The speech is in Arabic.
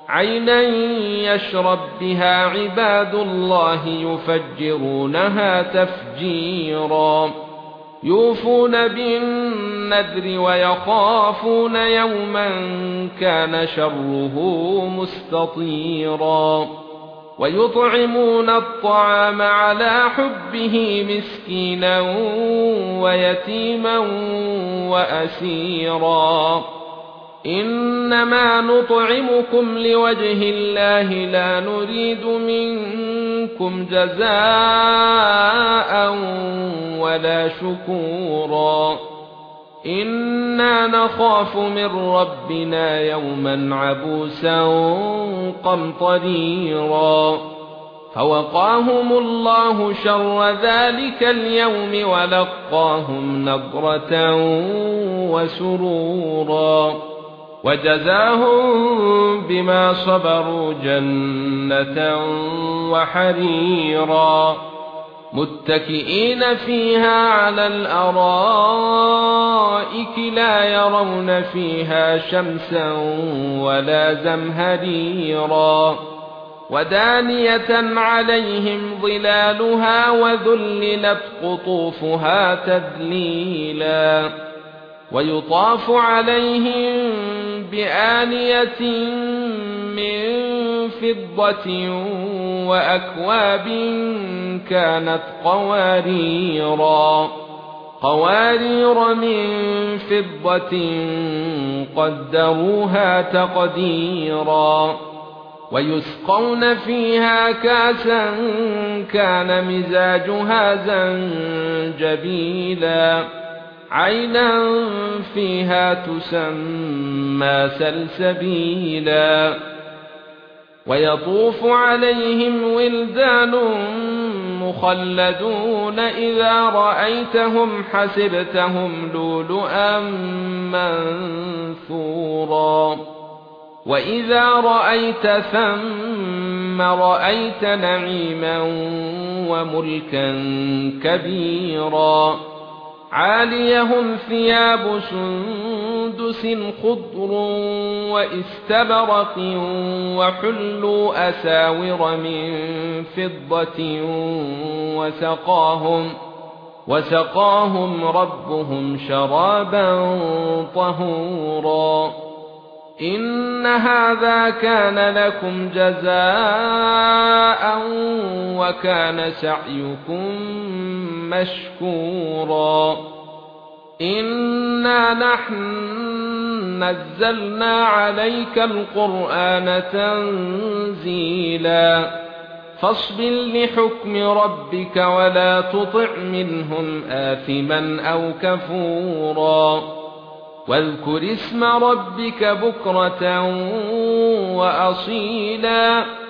عينا يشرب بها عباد الله يفجرونها تفجيرا يوفون بالنذر ويخافون يوما كان شره مستطيرا ويطعمون الطعام على حبه مسكينا ويتيما وأسيرا إنما نطعمكم لوجه الله لا نريد منكم جزاء ولا شكورا إنا نخاف من ربنا يوما عبوسا قمطريرا فوقاهم الله شر ذلك اليوم ولقاهم نضرة وسرورا وجزاهم بما صبروا جنة وحريرا متكئين فيها على الأرائك لا يرون فيها شمسا ولا زمهريرا ودانية عليهم ظلالها وذللت قطوفها تذليلا ويطاف عليهم بآنية من فضة وأكواب كانت قوارير من فضة قدروها تقديرا ويسقون فيها كاسا كان مزاجها زنجبيلا عينا فيها تسمى سلسبيلا ويطوف عليهم ولدان مخلدون إذا رأيتهم حسبتهم لؤلؤا منثورا وإذا رأيت ثم رأيت نعيما وملكا كبيرا عاليهم ثياب سندس خضر واستبرق وحلوا أساور من فضة وسقاهم ربهم شرابا طهورا إن هذا كان لكم جزاء وكان سعيكم مشكورا إنا نحن نزلنا عليك القرآن تنزيلا فاصبر لحكم ربك ولا تطع منهم آثما أو كفورا واذكر اسم ربك بكرة وأصيلا